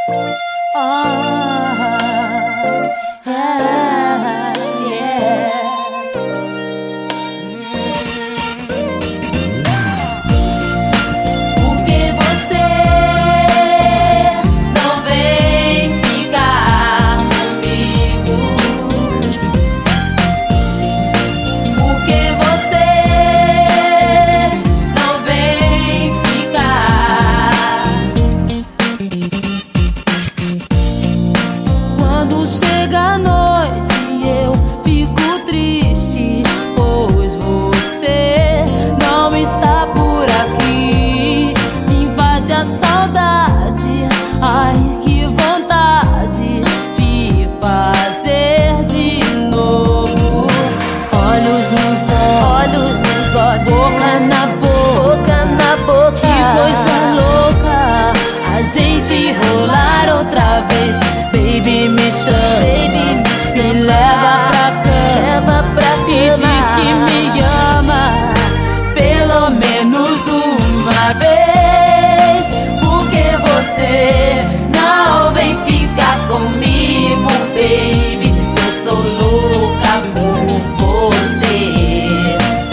Boca na boca, que coisa louca, a gente rolar outra vez. Baby, me chama, me leva pra cama, e diz que me ama, pelo menos uma vez. Porque você não vem ficar comigo, baby, eu sou louca por você.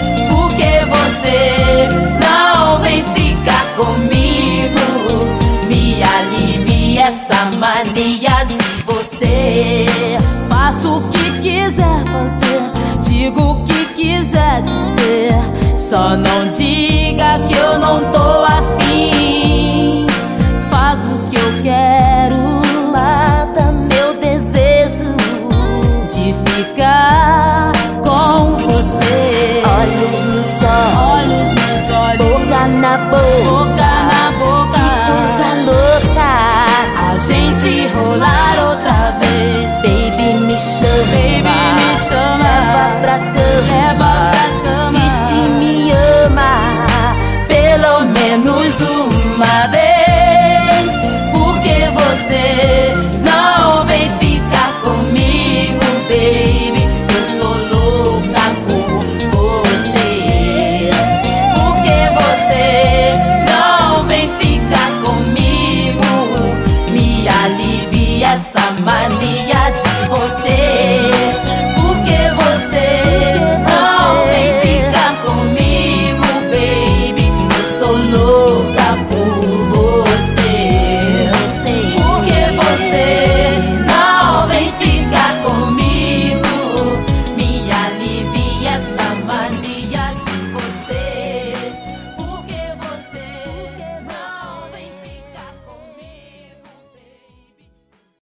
Você não vem ficar comigo, me alivia essa mania de você. Faço o que quiser fazer, digo o que quiser dizer, só não diga que eu não tô afim.